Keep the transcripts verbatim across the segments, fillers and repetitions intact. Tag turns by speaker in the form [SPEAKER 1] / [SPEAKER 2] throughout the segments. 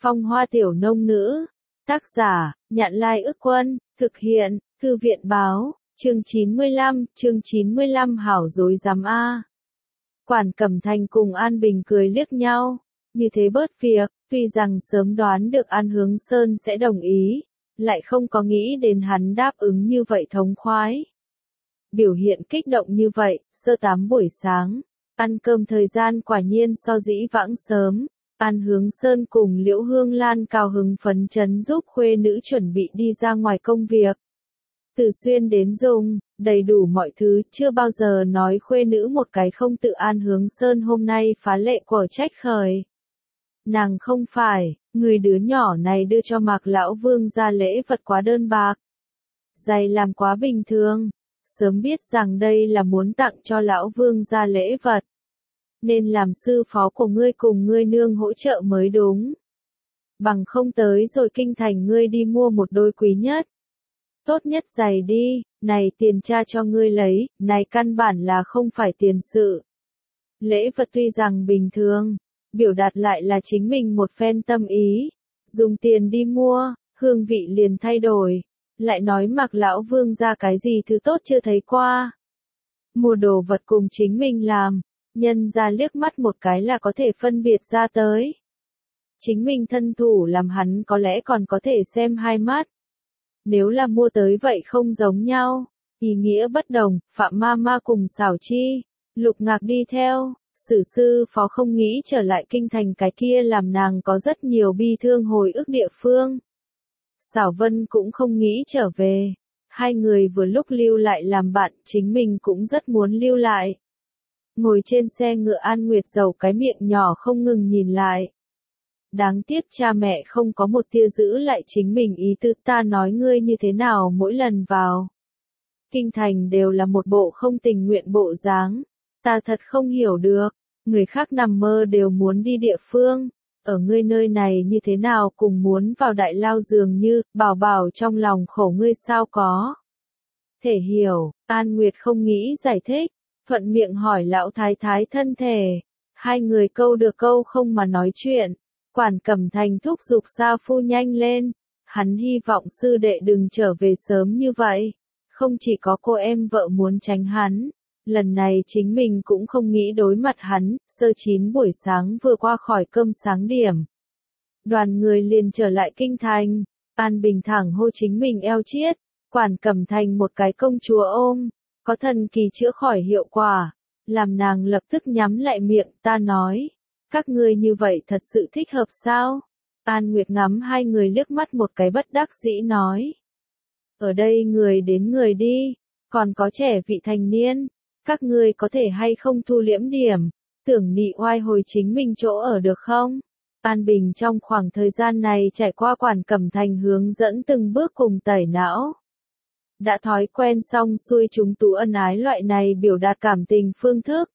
[SPEAKER 1] Phong hoa tiểu nông nữ. Tác giả, Nhạn Lai Ức Quân, thực hiện, Thư viện báo, chương chín mươi lăm, chương chín mươi lăm hảo dối dám a. Quản Cẩm Thành cùng An Bình cười liếc nhau, như thế bớt việc, tuy rằng sớm đoán được An Hướng Sơn sẽ đồng ý, lại không có nghĩ đến hắn đáp ứng như vậy thống khoái. Biểu hiện kích động như vậy, sơ tám buổi sáng, ăn cơm thời gian quả nhiên so dĩ vãng sớm. An Hướng Sơn cùng Liễu Hương Lan cao hứng phấn chấn giúp khuê nữ chuẩn bị đi ra ngoài công việc. Từ xuyên đến dùng, đầy đủ mọi thứ, chưa bao giờ nói khuê nữ một cái không tự. An Hướng Sơn hôm nay phá lệ của trách khởi. Nàng không phải, người đứa nhỏ này đưa cho Mạc Lão Vương ra lễ vật quá đơn bạc. Giày làm quá bình thường, sớm biết rằng đây là muốn tặng cho Lão Vương ra lễ vật. Nên làm sư phó của ngươi cùng ngươi nương hỗ trợ mới đúng. Bằng không tới rồi kinh thành ngươi đi mua một đôi quý nhất. Tốt nhất giày đi, này tiền cha cho ngươi lấy, này căn bản là không phải tiền sự. Lễ vật tuy rằng bình thường, biểu đạt lại là chính mình một phen tâm ý. Dùng tiền đi mua, hương vị liền thay đổi. Lại nói Mạc Lão Vương ra cái gì thứ tốt chưa thấy qua. Mua đồ vật cùng chính mình làm. Nhân ra liếc mắt một cái là có thể phân biệt ra tới. Chính mình thân thủ làm hắn có lẽ còn có thể xem hai mắt. Nếu là mua tới vậy không giống nhau, ý nghĩa bất đồng. Phạm ma ma cùng Xảo Chi, Lục Ngạc đi theo, Sử sư phó không nghĩ trở lại kinh thành, cái kia làm nàng có rất nhiều bi thương hồi ức địa phương. Xảo Vân cũng không nghĩ trở về. Hai người vừa lúc lưu lại làm bạn, chính mình cũng rất muốn lưu lại. Ngồi trên xe ngựa, An Nguyệt dầu cái miệng nhỏ không ngừng nhìn lại. Đáng tiếc cha mẹ không có một tia giữ lại chính mình ý tư. Ta nói ngươi như thế nào mỗi lần vào kinh thành đều là một bộ không tình nguyện bộ dáng. Ta thật không hiểu được, người khác nằm mơ đều muốn đi địa phương. Ở ngươi nơi này như thế nào cùng muốn vào đại lao dường như. Bảo bảo trong lòng khổ ngươi sao có thể hiểu. An Nguyệt không nghĩ giải thích. Thuận miệng hỏi lão thái thái thân thể. Hai người câu được câu không mà nói chuyện. Quản Cẩm Thành thúc giục Sa Phu nhanh lên. Hắn hy vọng sư đệ đừng trở về sớm như vậy. Không chỉ có cô em vợ muốn tránh hắn. Lần này chính mình cũng không nghĩ đối mặt hắn. Sơ chín buổi sáng vừa qua khỏi cơm sáng điểm. Đoàn người liền trở lại kinh thành. An Bình thẳng hô chính mình eo chiết. Quản Cẩm Thành một cái công chúa ôm. Có thần kỳ chữa khỏi hiệu quả, làm nàng lập tức nhắm lại miệng. Ta nói, các ngươi như vậy thật sự thích hợp sao? An Nguyệt ngắm hai người liếc mắt một cái bất đắc dĩ nói. Ở đây người đến người đi, còn có trẻ vị thành niên, các ngươi có thể hay không thu liễm điểm, tưởng nị oai hồi chính mình chỗ ở được không? An Bình trong khoảng thời gian này trải qua Quản Cẩm Thành hướng dẫn từng bước cùng tẩy não. Đã thói quen xong xuôi chúng tú ân ái loại này biểu đạt cảm tình phương thức.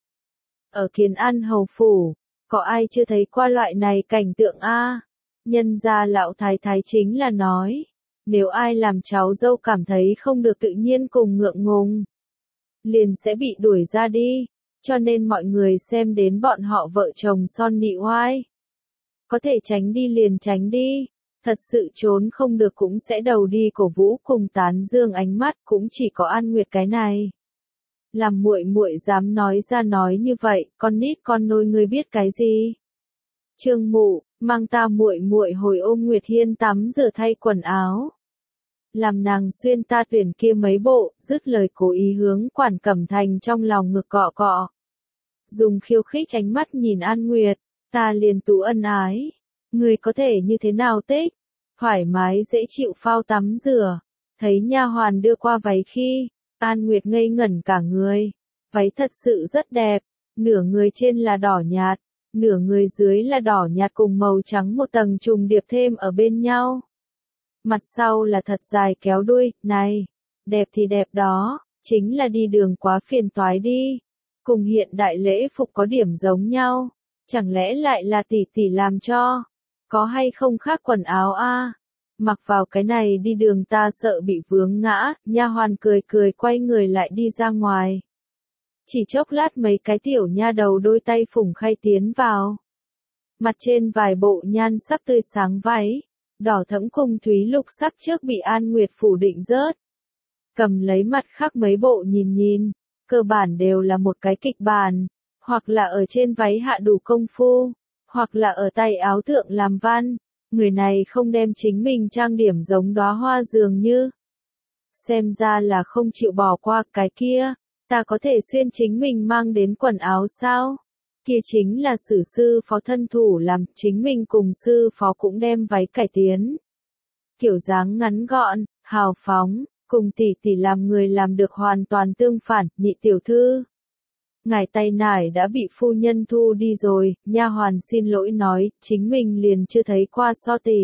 [SPEAKER 1] Ở Kiến An hầu phủ, có ai chưa thấy qua loại này cảnh tượng a? Nhân gia lão thái thái chính là nói, nếu ai làm cháu dâu cảm thấy không được tự nhiên cùng ngượng ngùng, liền sẽ bị đuổi ra đi, cho nên mọi người xem đến bọn họ vợ chồng son nị oai. Có thể tránh đi liền tránh đi. Thật sự trốn không được cũng sẽ đầu đi cổ vũ cùng tán dương ánh mắt, cũng chỉ có An Nguyệt cái này. Làm muội muội dám nói ra nói như vậy, con nít con nôi ngươi biết cái gì? Trương Mụ, mang ta muội muội hồi ôm Nguyệt Hiên tắm rửa thay quần áo. Làm nàng xuyên ta tuyển kia mấy bộ, dứt lời cố ý hướng Quản Cẩm Thành trong lòng ngực cọ cọ. Dùng khiêu khích ánh mắt nhìn An Nguyệt, ta liền tú ân ái. Người có thể như thế nào tích? Thoải mái dễ chịu phao tắm rửa. Thấy nha hoàn đưa qua váy khi, An Nguyệt ngây ngẩn cả người. Váy thật sự rất đẹp, nửa người trên là đỏ nhạt, nửa người dưới là đỏ nhạt cùng màu trắng một tầng trùng điệp thêm ở bên nhau. Mặt sau là thật dài kéo đuôi, này, đẹp thì đẹp đó, chính là đi đường quá phiền toái đi. Cùng hiện đại lễ phục có điểm giống nhau, chẳng lẽ lại là tỷ tỷ làm cho? Có hay không khác quần áo a? Mặc vào cái này đi đường ta sợ bị vướng ngã. Nha hoàn cười cười quay người lại đi ra ngoài. Chỉ chốc lát mấy cái tiểu nha đầu đôi tay phủng khay tiến vào. Mặt trên vài bộ nhan sắc tươi sáng váy, đỏ thẫm cùng thúy lục sắc trước bị An Nguyệt phủ định rớt. Cầm lấy mặt khác mấy bộ nhìn nhìn, cơ bản đều là một cái kịch bản, hoặc là ở trên váy hạ đủ công phu, hoặc là ở tay áo thượng làm văn. Người này không đem chính mình trang điểm giống đóa hoa dường như. Xem ra là không chịu bỏ qua cái kia, ta có thể xuyên chính mình mang đến quần áo sao? Kia chính là sử sư phó thân thủ làm, chính mình cùng sư phó cũng đem váy cải tiến. Kiểu dáng ngắn gọn, hào phóng, cùng tỷ tỷ làm người làm được hoàn toàn tương phản, nhị tiểu thư. Ngài tay nải đã bị phu nhân thu đi rồi, nha hoàn xin lỗi nói, chính mình liền chưa thấy qua so tỷ.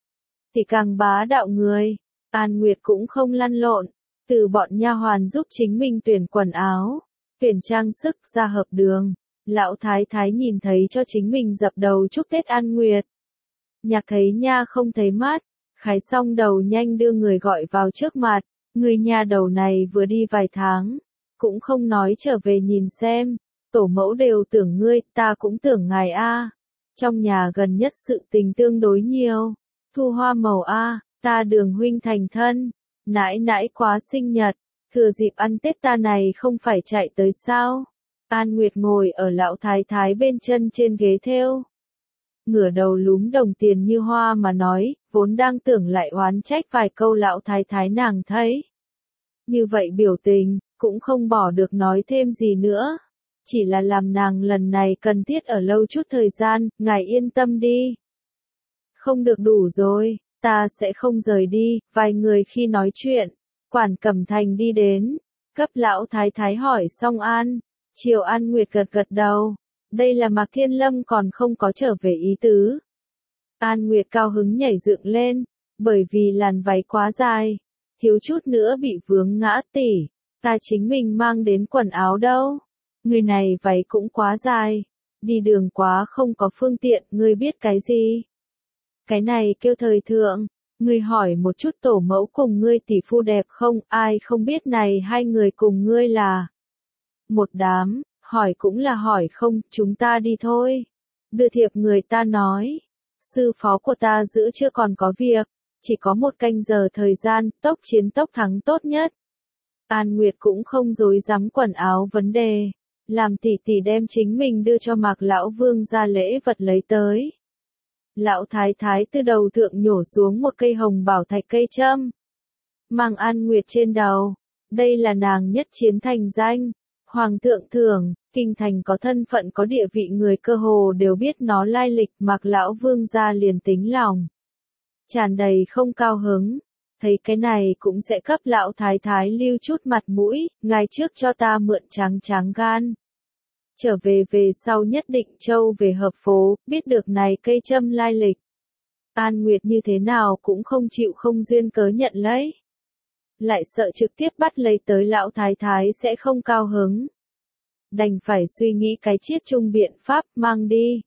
[SPEAKER 1] Tỷ càng bá đạo người, An Nguyệt cũng không lăn lộn, từ bọn nha hoàn giúp chính mình tuyển quần áo, tuyển trang sức ra hợp đường. Lão thái thái nhìn thấy cho chính mình dập đầu chúc Tết An Nguyệt. Nhạc thấy nha không thấy mát, khái xong đầu nhanh đưa người gọi vào trước mặt, người nhà đầu này vừa đi vài tháng, cũng không nói trở về nhìn xem, tổ mẫu đều tưởng ngươi, ta cũng tưởng ngài a. Trong nhà gần nhất sự tình tương đối nhiều, thu hoa màu a, ta Đường huynh thành thân, nãi nãi quá sinh nhật, thừa dịp ăn Tết ta này không phải chạy tới sao? An Nguyệt ngồi ở lão thái thái bên chân trên ghế thêu. Ngửa đầu lúm đồng tiền như hoa mà nói, vốn đang tưởng lại oán trách vài câu lão thái thái nàng thấy. Như vậy biểu tình, cũng không bỏ được nói thêm gì nữa. Chỉ là làm nàng lần này cần thiết ở lâu chút thời gian, ngài yên tâm đi. Không được đủ rồi, ta sẽ không rời đi, vài người khi nói chuyện. Quản Cẩm Thành đi đến, cấp lão thái thái hỏi xong an. Triều An Nguyệt gật gật đầu, đây là Mạc Thiên Lâm còn không có trở về ý tứ. An Nguyệt cao hứng nhảy dựng lên, bởi vì làn váy quá dài, thiếu chút nữa bị vướng ngã tỉ, ta chính mình mang đến quần áo đâu. Người này váy cũng quá dài, đi đường quá không có phương tiện, ngươi biết cái gì? Cái này kêu thời thượng, ngươi hỏi một chút tổ mẫu cùng ngươi tỷ phu đẹp không, ai không biết này hai người cùng ngươi là một đám, hỏi cũng là hỏi không, chúng ta đi thôi. Đưa thiệp người ta nói, sư phó của ta giữ chưa còn có việc, chỉ có một canh giờ thời gian, tốc chiến tốc thắng tốt nhất. An Nguyệt cũng không dối dám quần áo vấn đề, làm tỷ tỷ đem chính mình đưa cho Mạc lão vương ra lễ vật lấy tới. Lão thái thái từ đầu thượng nhổ xuống một cây hồng bảo thạch cây châm, mang An Nguyệt trên đầu, đây là nàng nhất chiến thành danh. Hoàng thượng thưởng, kinh thành có thân phận có địa vị người cơ hồ đều biết nó lai lịch, Mạc lão vương gia liền tính lòng. Tràn đầy không cao hứng, thấy cái này cũng sẽ cấp lão thái thái lưu chút mặt mũi, ngài trước cho ta mượn trắng trắng gan. Trở về về sau nhất định châu về hợp phố, biết được này cây châm lai lịch. An Nguyệt như thế nào cũng không chịu không duyên cớ nhận lấy. Lại sợ trực tiếp bắt lấy tới lão thái thái sẽ không cao hứng. Đành phải suy nghĩ cái chiết chung biện pháp mang đi.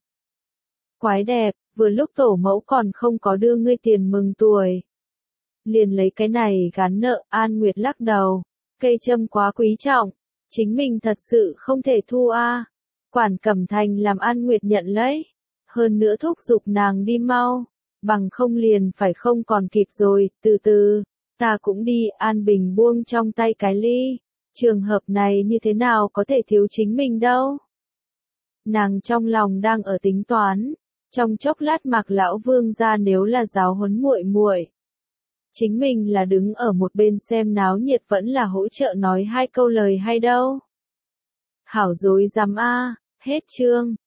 [SPEAKER 1] Quái đẹp, vừa lúc tổ mẫu còn không có đưa ngươi tiền mừng tuổi. Liền lấy cái này gán nợ, An Nguyệt lắc đầu. Cây châm quá quý trọng, chính mình thật sự không thể thu a. Quản Cẩm Thành làm An Nguyệt nhận lấy. Hơn nữa thúc giục nàng đi mau, bằng không liền phải không còn kịp rồi, từ từ. Ta cũng đi, An Bình buông trong tay cái ly. Trường hợp này như thế nào có thể thiếu chính mình đâu. Nàng trong lòng đang ở tính toán. Trong chốc lát Mạc lão vương ra nếu là giáo huấn muội muội, chính mình là đứng ở một bên xem náo nhiệt vẫn là hỗ trợ nói hai câu lời hay đâu. Hảo dối dám a, hết chương.